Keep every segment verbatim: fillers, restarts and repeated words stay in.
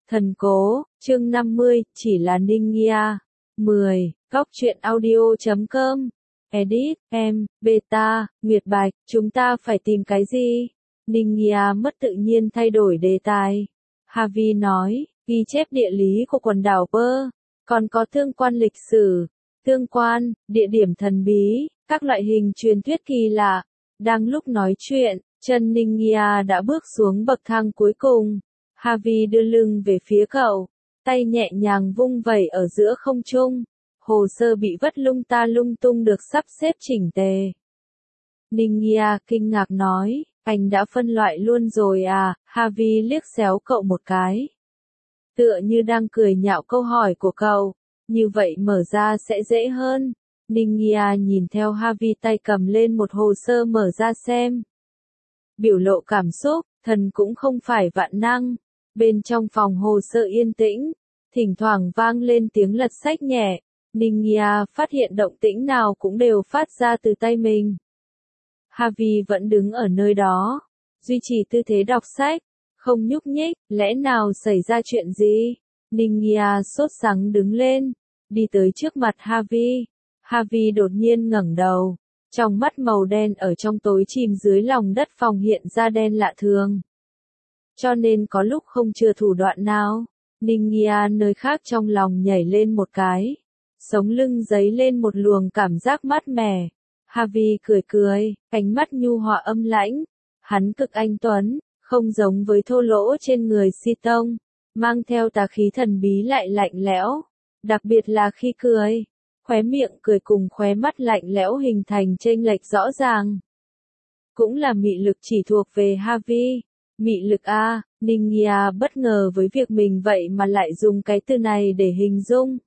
Thần cố, chương năm mươi, chỉ là Ninja. mười. Góc truyện audio chấm com. Edit, em, beta, Nguyệt Bạch, chúng ta phải tìm cái gì? Ninja mất tự nhiên thay đổi đề tài. Harvey nói, ghi chép địa lý của quần đảo Pearl, còn có tương quan lịch sử, tương quan, địa điểm thần bí, các loại hình truyền thuyết kỳ lạ. Đang lúc nói chuyện, chân Ninja đã bước xuống bậc thang cuối cùng. Harvey đưa lưng về phía cậu, tay nhẹ nhàng vung vẩy ở giữa không trung. Hồ sơ bị vất lung ta lung tung được sắp xếp chỉnh tề. Ninja kinh ngạc nói, anh đã phân loại luôn rồi à? Harvey liếc xéo cậu một cái. Tựa như đang cười nhạo câu hỏi của cậu, như vậy mở ra sẽ dễ hơn. Ninja nhìn theo Harvey tay cầm lên một hồ sơ mở ra xem. Biểu lộ cảm xúc, thần cũng không phải vạn năng. Bên trong phòng hồ sơ yên tĩnh, thỉnh thoảng vang lên tiếng lật sách nhẹ. Ninja phát hiện động tĩnh nào cũng đều phát ra từ tay mình. Harvey vẫn đứng ở nơi đó, duy trì tư thế đọc sách, không nhúc nhích. Lẽ nào xảy ra chuyện gì? Ninja sốt sắng đứng lên, đi tới trước mặt Harvey. Harvey đột nhiên ngẩng đầu, trong mắt màu đen ở trong tối chìm dưới lòng đất phòng hiện ra đen lạ thường. Cho nên có lúc không chừa thủ đoạn nào. Ninja nơi khác trong lòng nhảy lên một cái, sống lưng dấy lên một luồng cảm giác mát mẻ. Harvey cười cười, ánh mắt nhu hòa âm lãnh. Hắn cực anh tuấn, không giống với thô lỗ trên người si tông, mang theo tà khí thần bí lại lạnh lẽo. Đặc biệt là khi cười, khóe miệng cười cùng khóe mắt lạnh lẽo hình thành chênh lệch rõ ràng. Cũng là mị lực chỉ thuộc về Harvey. Mị lực a, Ninja bất ngờ với việc mình vậy mà lại dùng cái từ này để hình dung.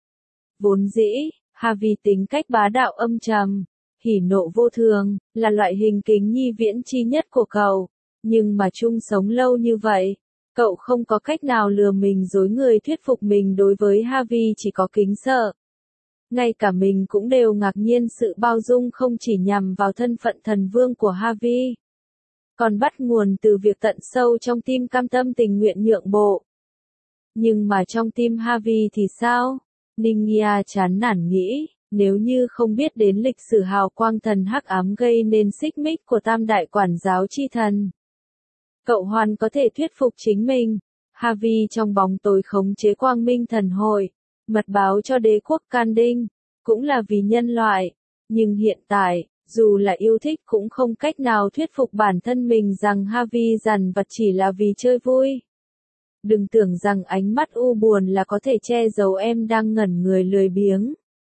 Vốn dĩ, Harvey tính cách bá đạo âm trầm, hỉ nộ vô thường, là loại hình kính nhi viễn chi nhất của cậu. Nhưng mà chung sống lâu như vậy, cậu không có cách nào lừa mình dối người thuyết phục mình đối với Harvey chỉ có kính sợ. Ngay cả mình cũng đều ngạc nhiên sự bao dung không chỉ nhằm vào thân phận thần vương của Harvey, còn bắt nguồn từ việc tận sâu trong tim cam tâm tình nguyện nhượng bộ. Nhưng mà trong tim Harvey thì sao? Ninja chán nản nghĩ, nếu như không biết đến lịch sử hào quang thần hắc ám gây nên xích mích của tam đại quản giáo chi thần, cậu hoàn có thể thuyết phục chính mình. Harvey trong bóng tối khống chế quang minh thần hội, mật báo cho đế quốc Can Đinh, cũng là vì nhân loại. Nhưng hiện tại, dù là yêu thích cũng không cách nào thuyết phục bản thân mình rằng Harvey dằn vặt chỉ là vì chơi vui. Đừng tưởng rằng ánh mắt u buồn là có thể che giấu em đang ngẩn người lười biếng.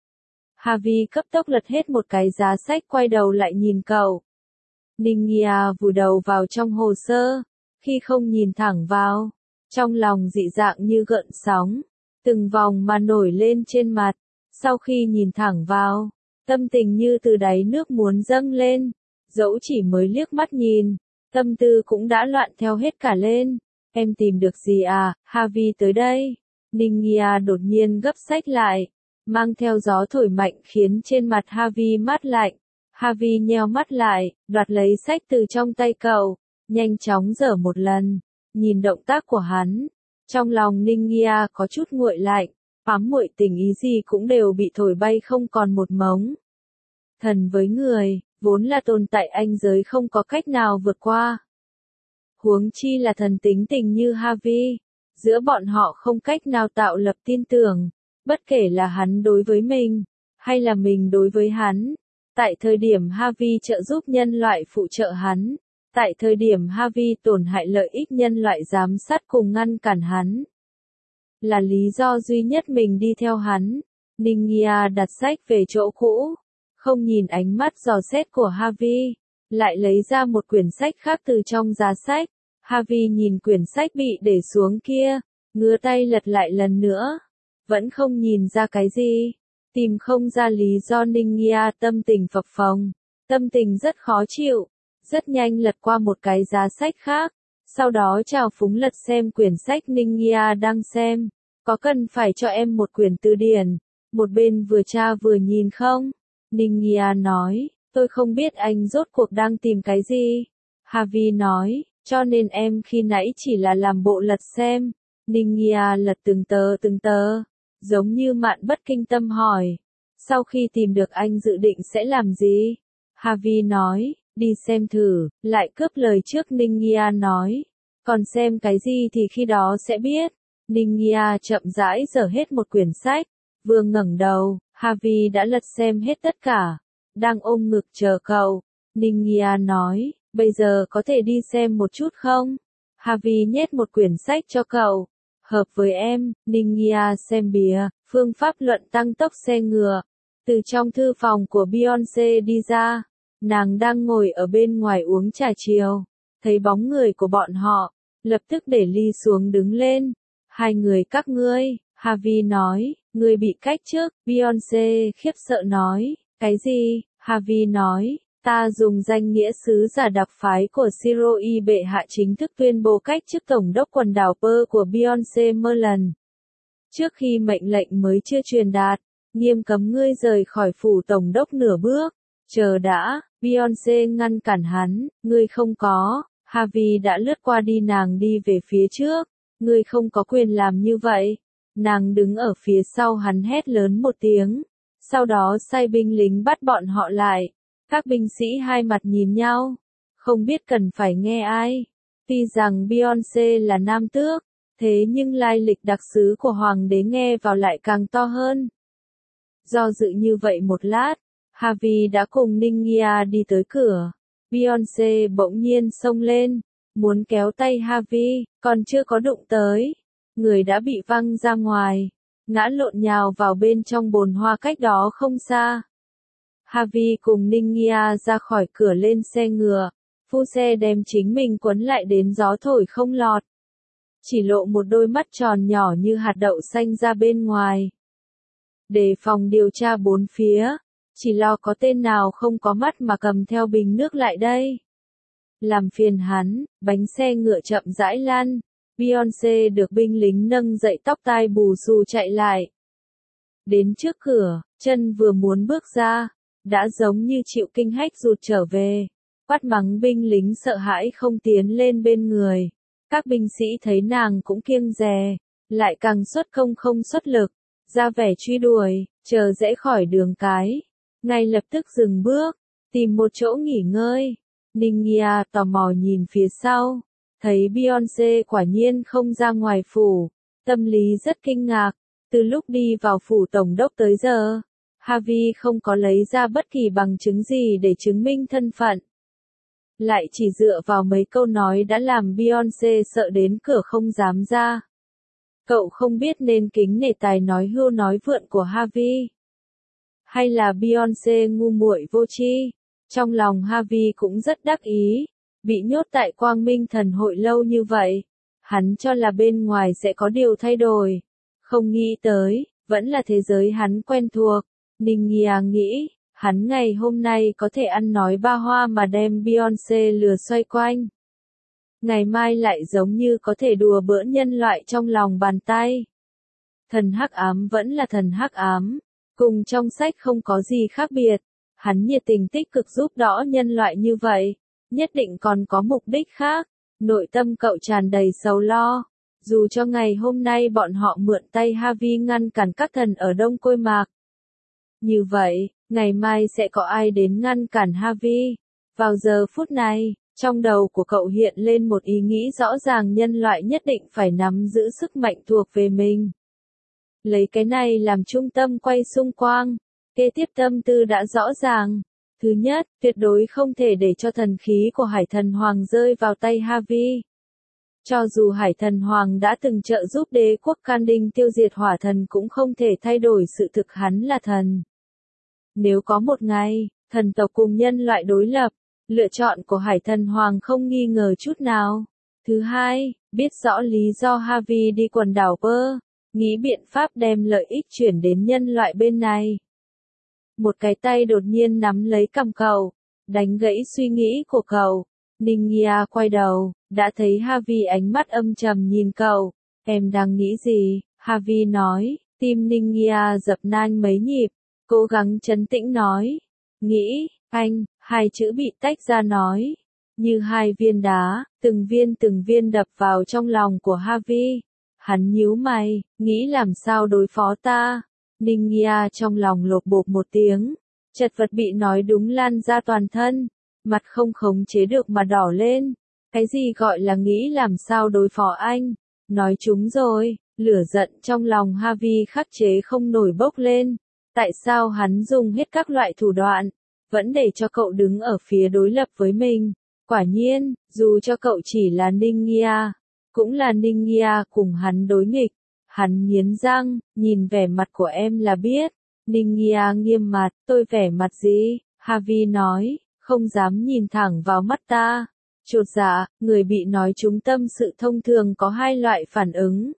Harvey cấp tốc lật hết một cái giá sách, quay đầu lại nhìn cậu. Ninja vùi đầu vào trong hồ sơ, khi không nhìn thẳng vào, trong lòng dị dạng như gợn sóng, từng vòng mà nổi lên trên mặt. Sau khi nhìn thẳng vào, tâm tình như từ đáy nước muốn dâng lên, dẫu chỉ mới liếc mắt nhìn, tâm tư cũng đã loạn theo hết cả lên. Em tìm được gì à? Harvey tới đây. Ninja đột nhiên gấp sách lại, mang theo gió thổi mạnh khiến trên mặt Harvey mát lạnh. Harvey nheo mắt lại, đoạt lấy sách từ trong tay cậu, nhanh chóng dở một lần, nhìn động tác của hắn. Trong lòng Ninja có chút nguội lạnh, ám muội tình ý gì cũng đều bị thổi bay không còn một mống. Thần với người, vốn là tồn tại anh giới không có cách nào vượt qua. Huống chi là thần tính tình như Harvey, giữa bọn họ không cách nào tạo lập tin tưởng, bất kể là hắn đối với mình, hay là mình đối với hắn. Tại thời điểm Harvey trợ giúp nhân loại phụ trợ hắn, tại thời điểm Harvey tổn hại lợi ích nhân loại giám sát cùng ngăn cản hắn, là lý do duy nhất mình đi theo hắn. Ninja đặt sách về chỗ cũ, không nhìn ánh mắt dò xét của Harvey, lại lấy ra một quyển sách khác từ trong giá sách. Harvey nhìn quyển sách bị để xuống kia, ngứa tay lật lại lần nữa, vẫn không nhìn ra cái gì, tìm không ra lý do. Ninja tâm tình phập phồng, tâm tình rất khó chịu, rất nhanh lật qua một cái giá sách khác, sau đó trào phúng lật xem quyển sách Ninja đang xem. Có cần phải cho em một quyển từ điển, một bên vừa tra vừa nhìn không? Ninja nói, tôi không biết anh rốt cuộc đang tìm cái gì. Harvey nói, cho nên em khi nãy chỉ là làm bộ lật xem. Ningia lật từng tờ từng tờ, giống như Mạn Bất Kinh Tâm hỏi. Sau khi tìm được anh dự định sẽ làm gì? Harvey nói, đi xem thử, lại cướp lời trước Ningia nói. Còn xem cái gì thì khi đó sẽ biết. Ningia chậm rãi dở hết một quyển sách. Vừa ngẩng đầu, Harvey đã lật xem hết tất cả. Đang ôm ngực chờ cậu. Ningia nói, bây giờ có thể đi xem một chút không? Harvey nhét một quyển sách cho cậu. Hợp với em, Ningia xem bìa, phương pháp luận tăng tốc xe ngựa. Từ trong thư phòng của Beyoncé đi ra, nàng đang ngồi ở bên ngoài uống trà chiều. Thấy bóng người của bọn họ, lập tức để ly xuống đứng lên. Hai người các ngươi, Harvey nói, ngươi bị cách chức. Beyoncé khiếp sợ nói, cái gì? Harvey nói, ta dùng danh nghĩa sứ giả đặc phái của Siroi bệ hạ chính thức tuyên bố cách chức tổng đốc quần đảo Pearl của Beyoncé Merland. Trước khi mệnh lệnh mới chưa truyền đạt, nghiêm cấm ngươi rời khỏi phủ tổng đốc nửa bước. Chờ đã, Beyoncé ngăn cản hắn, ngươi không có. Harvey đã lướt qua đi, nàng đi về phía trước. Ngươi không có quyền làm như vậy. Nàng đứng ở phía sau hắn hét lớn một tiếng. Sau đó sai binh lính bắt bọn họ lại. Các binh sĩ hai mặt nhìn nhau. Không biết cần phải nghe ai. Tuy rằng Beyoncé là nam tước, thế nhưng lai lịch đặc sứ của hoàng đế nghe vào lại càng to hơn. Do dự như vậy một lát, Harvey đã cùng Ningia đi tới cửa. Beyoncé bỗng nhiên xông lên, muốn kéo tay Harvey, còn chưa có đụng tới. Người đã bị văng ra ngoài, ngã lộn nhào vào bên trong bồn hoa cách đó không xa. Harvey cùng Ningia ra khỏi cửa lên xe ngựa, phu xe đem chính mình quấn lại đến gió thổi không lọt. Chỉ lộ một đôi mắt tròn nhỏ như hạt đậu xanh ra bên ngoài. Đề phòng điều tra bốn phía, chỉ lo có tên nào không có mắt mà cầm theo bình nước lại đây. Làm phiền hắn, bánh xe ngựa chậm rãi lăn. Beyoncé được binh lính nâng dậy tóc tai bù xù chạy lại. Đến trước cửa, chân vừa muốn bước ra, đã giống như chịu kinh hách rụt trở về. Quát mắng binh lính sợ hãi không tiến lên bên người. Các binh sĩ thấy nàng cũng kiêng dè, lại càng xuất công không xuất lực, ra vẻ truy đuổi, chờ rẽ khỏi đường cái. Ngay lập tức dừng bước, tìm một chỗ nghỉ ngơi. Ningia tò mò nhìn phía sau, thấy Beyoncé quả nhiên không ra ngoài phủ, tâm lý rất kinh ngạc. Từ lúc đi vào phủ tổng đốc tới giờ, Harvey không có lấy ra bất kỳ bằng chứng gì để chứng minh thân phận. Lại chỉ dựa vào mấy câu nói đã làm Beyoncé sợ đến cửa không dám ra. Cậu không biết nên kính nể tài nói hưu nói vượn của Harvey, hay là Beyoncé ngu muội vô tri. Trong lòng Harvey cũng rất đắc ý, bị nhốt tại Quang Minh Thần hội lâu như vậy, hắn cho là bên ngoài sẽ có điều thay đổi, không nghĩ tới, vẫn là thế giới hắn quen thuộc. Ningia nghĩ, hắn ngày hôm nay có thể ăn nói ba hoa mà đem Beyoncé lừa xoay quanh. Ngày mai lại giống như có thể đùa bỡn nhân loại trong lòng bàn tay. Thần hắc ám vẫn là thần hắc ám, cùng trong sách không có gì khác biệt. Hắn nhiệt tình tích cực giúp đỡ nhân loại như vậy, nhất định còn có mục đích khác. Nội tâm cậu tràn đầy sầu lo. Dù cho ngày hôm nay bọn họ mượn tay Harvey ngăn cản các thần ở Đông Côi Mạc. Như vậy, ngày mai sẽ có ai đến ngăn cản Harvey? Vào giờ phút này, trong đầu của cậu hiện lên một ý nghĩ rõ ràng, nhân loại nhất định phải nắm giữ sức mạnh thuộc về mình. Lấy cái này làm trung tâm quay xung quanh. Kế tiếp tâm tư đã rõ ràng. Thứ nhất, tuyệt đối không thể để cho thần khí của Hải Thần Hoàng rơi vào tay Harvey. Cho dù Hải Thần Hoàng đã từng trợ giúp đế quốc Can Đinh tiêu diệt hỏa thần cũng không thể thay đổi sự thực hắn là thần. Nếu có một ngày, thần tộc cùng nhân loại đối lập, lựa chọn của Hải Thần Hoàng không nghi ngờ chút nào. Thứ hai, biết rõ lý do Harvey đi quần đảo Pearl, nghĩ biện pháp đem lợi ích chuyển đến nhân loại bên này. Một cái tay đột nhiên nắm lấy cằm cậu, đánh gãy suy nghĩ của cậu. Ningia quay đầu, đã thấy Harvey ánh mắt âm trầm nhìn cậu. Em đang nghĩ gì? Harvey nói. Tim Ningia dập nang mấy nhịp, cố gắng trấn tĩnh nói. Nghĩ, anh, hai chữ bị tách ra nói. Như hai viên đá, từng viên từng viên đập vào trong lòng của Harvey. Hắn nhíu mày, nghĩ làm sao đối phó ta. Ninh Nghia trong lòng lột bột một tiếng, chật vật bị nói đúng lan ra toàn thân, mặt không khống chế được mà đỏ lên. Cái gì gọi là nghĩ làm sao đối phó anh? Nói chúng rồi, lửa giận trong lòng Harvey khắc chế không nổi bốc lên. Tại sao hắn dùng hết các loại thủ đoạn, vẫn để cho cậu đứng ở phía đối lập với mình? Quả nhiên, dù cho cậu chỉ là Ninh Nghia, cũng là Ninh Nghia cùng hắn đối nghịch. Hắn nghiến răng, nhìn vẻ mặt của em là biết. Ninh Nghia nghiêm mặt, tôi vẻ mặt gì? Harvey nói, không dám nhìn thẳng vào mắt ta. Chột dạ, người bị nói trúng tâm sự thông thường có hai loại phản ứng.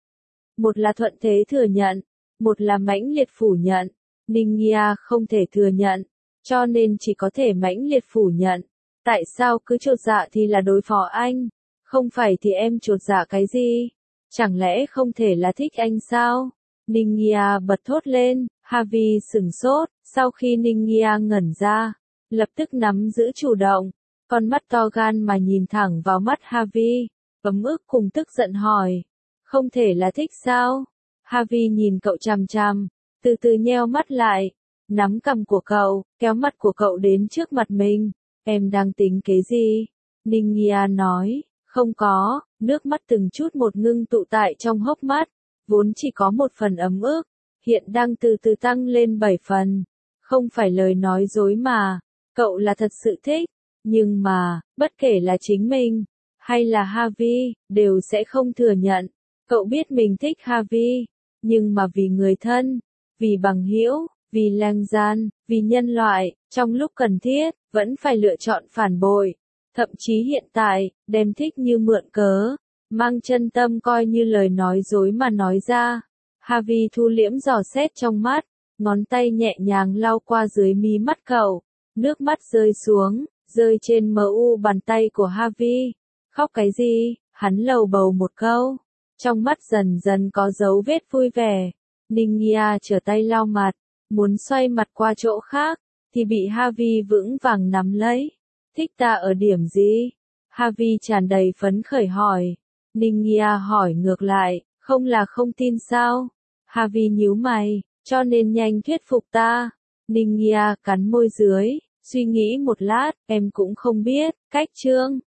Một là thuận thế thừa nhận, một là mãnh liệt phủ nhận. Ninh Nghia không thể thừa nhận, cho nên chỉ có thể mãnh liệt phủ nhận. Tại sao cứ chột dạ thì là đối phó anh? Không phải thì em chột dạ cái gì? Chẳng lẽ không thể là thích anh sao? Ninh Nghia bật thốt lên, Harvey sửng sốt, sau khi Ninh Nghia ngẩn ra, lập tức nắm giữ chủ động, con mắt to gan mà nhìn thẳng vào mắt Harvey, ấm ức cùng tức giận hỏi, không thể là thích sao? Harvey nhìn cậu chằm chằm, từ từ nheo mắt lại, nắm cằm của cậu, kéo mặt của cậu đến trước mặt mình, em đang tính kế gì? Ninh Nghia nói, không có, nước mắt từng chút một ngưng tụ tại trong hốc mắt, vốn chỉ có một phần ấm ức, hiện đang từ từ tăng lên bảy phần. Không phải lời nói dối mà, cậu là thật sự thích, nhưng mà, bất kể là chính mình, hay là Harvey, đều sẽ không thừa nhận. Cậu biết mình thích Harvey, nhưng mà vì người thân, vì bằng hữu, vì lang gian, vì nhân loại, trong lúc cần thiết, vẫn phải lựa chọn phản bội. Thậm chí hiện tại, đem thích như mượn cớ, mang chân tâm coi như lời nói dối mà nói ra. Harvey thu liễm dò xét trong mắt, ngón tay nhẹ nhàng lau qua dưới mí mắt cậu, nước mắt rơi xuống, rơi trên mờ u bàn tay của Harvey. Khóc cái gì? Hắn lầu bầu một câu, trong mắt dần dần có dấu vết vui vẻ. Ninh Nghia trở tay lau mặt, muốn xoay mặt qua chỗ khác, thì bị Harvey vững vàng nắm lấy. Thích ta ở điểm gì? Harvey tràn đầy phấn khởi hỏi. Ninh Nghia hỏi ngược lại, không là không tin sao? Harvey nhíu mày, cho nên nhanh thuyết phục ta. Ninh Nghia cắn môi dưới, suy nghĩ một lát, em cũng không biết, cách chương.